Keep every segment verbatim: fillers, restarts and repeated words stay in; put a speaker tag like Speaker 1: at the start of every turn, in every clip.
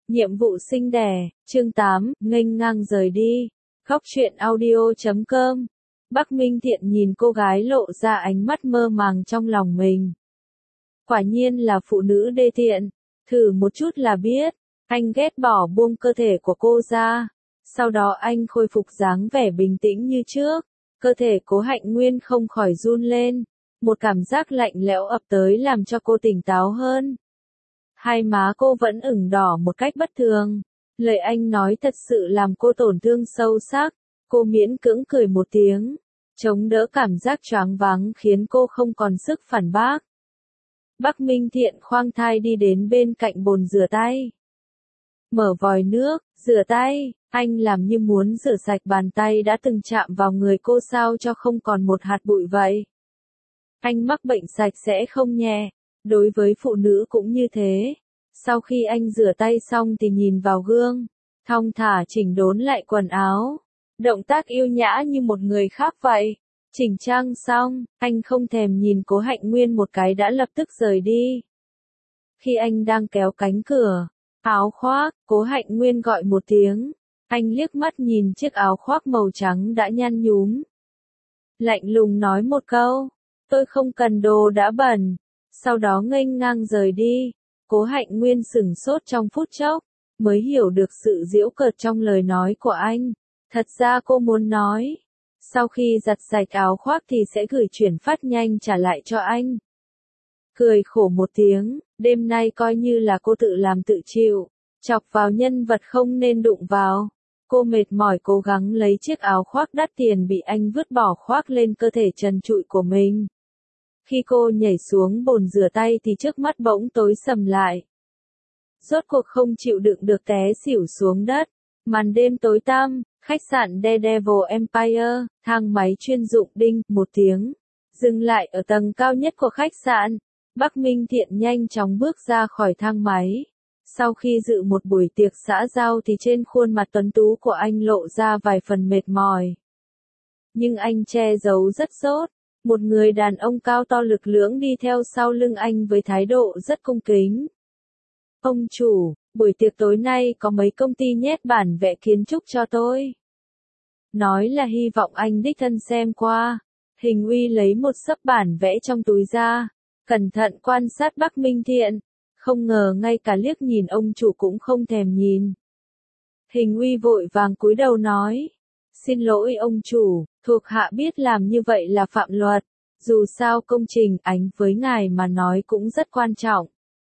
Speaker 1: Nhiệm vụ sinh đẻ, chương tám, nghênh ngang rời đi. Góc truyện audio chấm com. Bắc Minh Thiện nhìn cô gái lộ ra ánh mắt mơ màng trong lòng mình. Quả nhiên là phụ nữ đê tiện. Thử một chút là biết. Anh ghét bỏ buông cơ thể của cô ra. Sau đó anh khôi phục dáng vẻ bình tĩnh như trước. Cơ thể Cố Hạnh Nguyên không khỏi run lên. Một cảm giác lạnh lẽo ập tới làm cho cô tỉnh táo hơn. Hai má cô vẫn ửng đỏ một cách bất thường. Lời anh nói thật sự làm cô tổn thương sâu sắc. Cô miễn cưỡng cười một tiếng. Chống đỡ cảm giác choáng váng khiến cô không còn sức phản bác. Bắc Minh Thiện khoang thai đi đến bên cạnh bồn rửa tay. Mở vòi nước, rửa tay. Anh làm như muốn rửa sạch bàn tay đã từng chạm vào người cô sao cho không còn một hạt bụi vậy. Anh mắc bệnh sạch sẽ không nhẹ. Đối với phụ nữ cũng như thế. Sau khi anh rửa tay xong thì nhìn vào gương, thong thả chỉnh đốn lại quần áo. Động tác yêu nhã như một người khác vậy. Chỉnh trang xong, anh không thèm nhìn Cố Hạnh Nguyên một cái đã lập tức rời đi. Khi anh đang kéo cánh cửa, áo khoác, Cố Hạnh Nguyên gọi một tiếng. Anh liếc mắt nhìn chiếc áo khoác màu trắng đã nhăn nhúm. Lạnh lùng nói một câu, tôi không cần đồ đã bẩn. Sau đó nghênh ngang rời đi. Cố Hạnh Nguyên sửng sốt trong phút chốc, mới hiểu được sự giễu cợt trong lời nói của anh. Thật ra cô muốn nói, sau khi giặt sạch áo khoác thì sẽ gửi chuyển phát nhanh trả lại cho anh. Cười khổ một tiếng, đêm nay coi như là cô tự làm tự chịu, chọc vào nhân vật không nên đụng vào. Cô mệt mỏi cố gắng lấy chiếc áo khoác đắt tiền bị anh vứt bỏ khoác lên cơ thể trần trụi của mình. Khi cô nhảy xuống bồn rửa tay thì trước mắt bỗng tối sầm lại. Rốt cuộc không chịu đựng được té xỉu xuống đất. Màn đêm tối tăm, khách sạn Daredevil Empire, thang máy chuyên dụng đinh, một tiếng. Dừng lại ở tầng cao nhất của khách sạn. Bắc Minh Thiện nhanh chóng bước ra khỏi thang máy. Sau khi dự một buổi tiệc xã giao thì trên khuôn mặt tuấn tú của anh lộ ra vài phần mệt mỏi. Nhưng anh che giấu rất tốt. Một người đàn ông cao to lực lưỡng đi theo sau lưng anh với thái độ rất cung kính. Ông chủ, buổi tiệc tối nay có mấy công ty nhét bản vẽ kiến trúc cho tôi. Nói là hy vọng anh đích thân xem qua. Hình Uy lấy một xấp bản vẽ trong túi ra. Cẩn thận quan sát Bắc Minh Thiện. Không ngờ ngay cả liếc nhìn ông chủ cũng không thèm nhìn. Hình Uy vội vàng cúi đầu nói. Xin lỗi ông chủ, thuộc hạ biết làm như vậy là phạm luật. Dù sao công trình ảnh với ngài mà nói cũng rất quan trọng.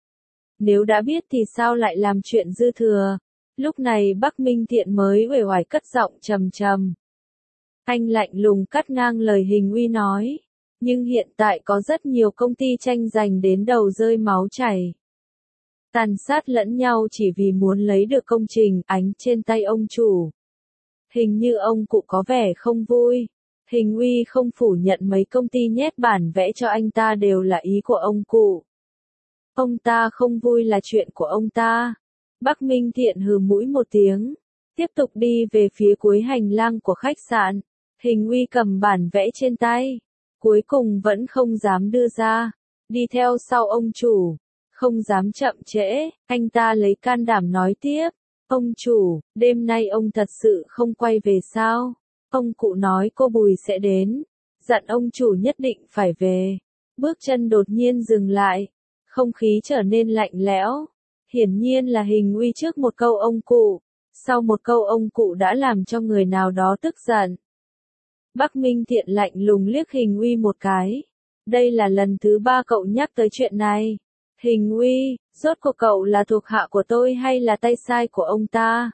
Speaker 1: Nếu đã biết thì sao lại làm chuyện dư thừa. Lúc này Bắc Minh Thiện mới uể oải cất giọng trầm trầm. Anh lạnh lùng cắt ngang lời Hình Uy nói. Nhưng hiện tại có rất nhiều công ty tranh giành đến đầu rơi máu chảy. Tàn sát lẫn nhau chỉ vì muốn lấy được công trình ảnh trên tay ông chủ. Hình như ông cụ có vẻ không vui. Hình Uy không phủ nhận mấy công ty nhét bản vẽ cho anh ta đều là ý của ông cụ. Ông ta không vui là chuyện của ông ta. Bắc Minh Thiện hừ mũi một tiếng. Tiếp tục đi về phía cuối hành lang của khách sạn. Hình Uy cầm bản vẽ trên tay. Cuối cùng vẫn không dám đưa ra. Đi theo sau ông chủ. Không dám chậm trễ. Anh ta lấy can đảm nói tiếp. Ông chủ, đêm nay ông thật sự không quay về sao? Ông cụ nói cô Bùi sẽ đến. Dặn ông chủ nhất định phải về. Bước chân đột nhiên dừng lại. Không khí trở nên lạnh lẽo. Hiển nhiên là Hình Uy trước một câu ông cụ. Sau một câu ông cụ đã làm cho người nào đó tức giận. Bắc Minh Thiện lạnh lùng liếc Hình Uy một cái. Đây là lần thứ ba cậu nhắc tới chuyện này. Hình Uy, rốt cuộc cậu là thuộc hạ của tôi hay là tay sai của ông ta?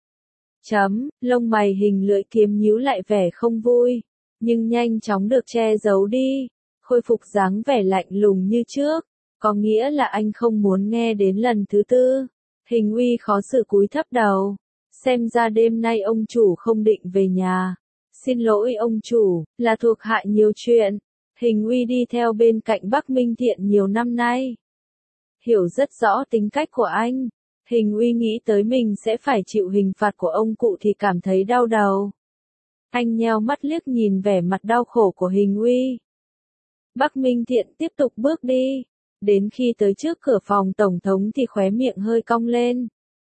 Speaker 1: Chấm, lông mày Hình Lưỡi Kiếm nhíu lại vẻ không vui, nhưng nhanh chóng được che giấu đi, khôi phục dáng vẻ lạnh lùng như trước, có nghĩa là anh không muốn nghe đến lần thứ tư. Hình Uy khó xử cúi thấp đầu, xem ra đêm nay ông chủ không định về nhà. Xin lỗi ông chủ, là thuộc hạ nhiều chuyện. Hình Uy đi theo bên cạnh Bắc Minh Thiện nhiều năm nay. Hiểu rất rõ tính cách của anh. Hình Uy nghĩ tới mình sẽ phải chịu hình phạt của ông cụ thì cảm thấy đau đầu. Anh nheo mắt liếc nhìn vẻ mặt đau khổ của Hình Uy. Bắc Minh Thiện tiếp tục bước đi. Đến khi tới trước cửa phòng tổng thống thì khóe miệng hơi cong lên.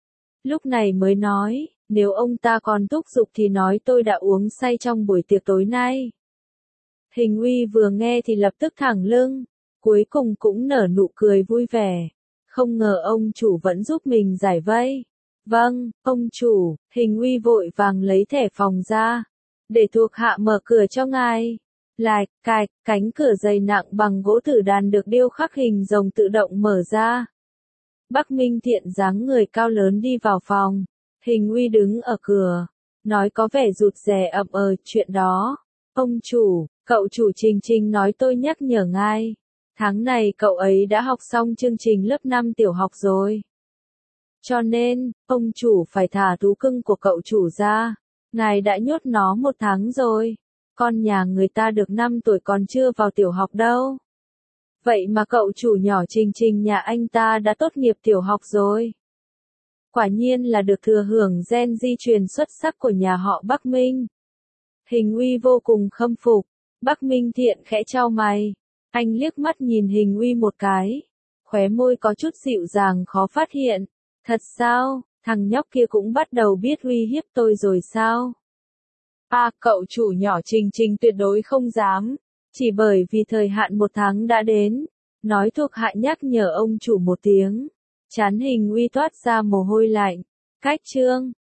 Speaker 1: Lúc này mới nói, nếu ông ta còn thúc giục thì nói tôi đã uống say trong buổi tiệc tối nay. Hình Uy vừa nghe thì lập tức thẳng lưng, cuối cùng cũng nở nụ cười vui vẻ. Không ngờ ông chủ vẫn giúp mình giải vây. Vâng, ông chủ, Hình Uy vội vàng lấy thẻ phòng ra. Để thuộc hạ mở cửa cho ngài. Lạch, cạch, cánh cửa dày nặng bằng gỗ tử đàn được điêu khắc hình rồng tự động mở ra. Bắc Minh Thiện dáng người cao lớn đi vào phòng. Hình Uy đứng ở cửa, nói có vẻ rụt rè ậm ờ chuyện đó. Ông chủ, cậu chủ Trình Trình nói tôi nhắc nhở ngài. Tháng này cậu ấy đã học xong chương trình lớp năm tiểu học rồi. Cho nên, ông chủ phải thả thú cưng của cậu chủ ra. Ngài đã nhốt nó một tháng rồi. Con nhà người ta được năm tuổi còn chưa vào tiểu học đâu. Vậy mà cậu chủ nhỏ Trình Trình nhà anh ta đã tốt nghiệp tiểu học rồi. Quả nhiên là được thừa hưởng gen di truyền xuất sắc của nhà họ Bắc Minh. Hình Uy vô cùng khâm phục. Bắc Minh Thiện khẽ chau mày. Anh liếc mắt nhìn Hình Uy một cái. Khóe môi có chút dịu dàng khó phát hiện. Thật sao, thằng nhóc kia cũng bắt đầu biết uy hiếp tôi rồi sao? À, cậu chủ nhỏ Trình Trình tuyệt đối không dám. Chỉ bởi vì thời hạn một tháng đã đến. Nói thuộc hạ nhắc nhở ông chủ một tiếng. Trán Hình Uy toát ra mồ hôi lạnh. Cách chương.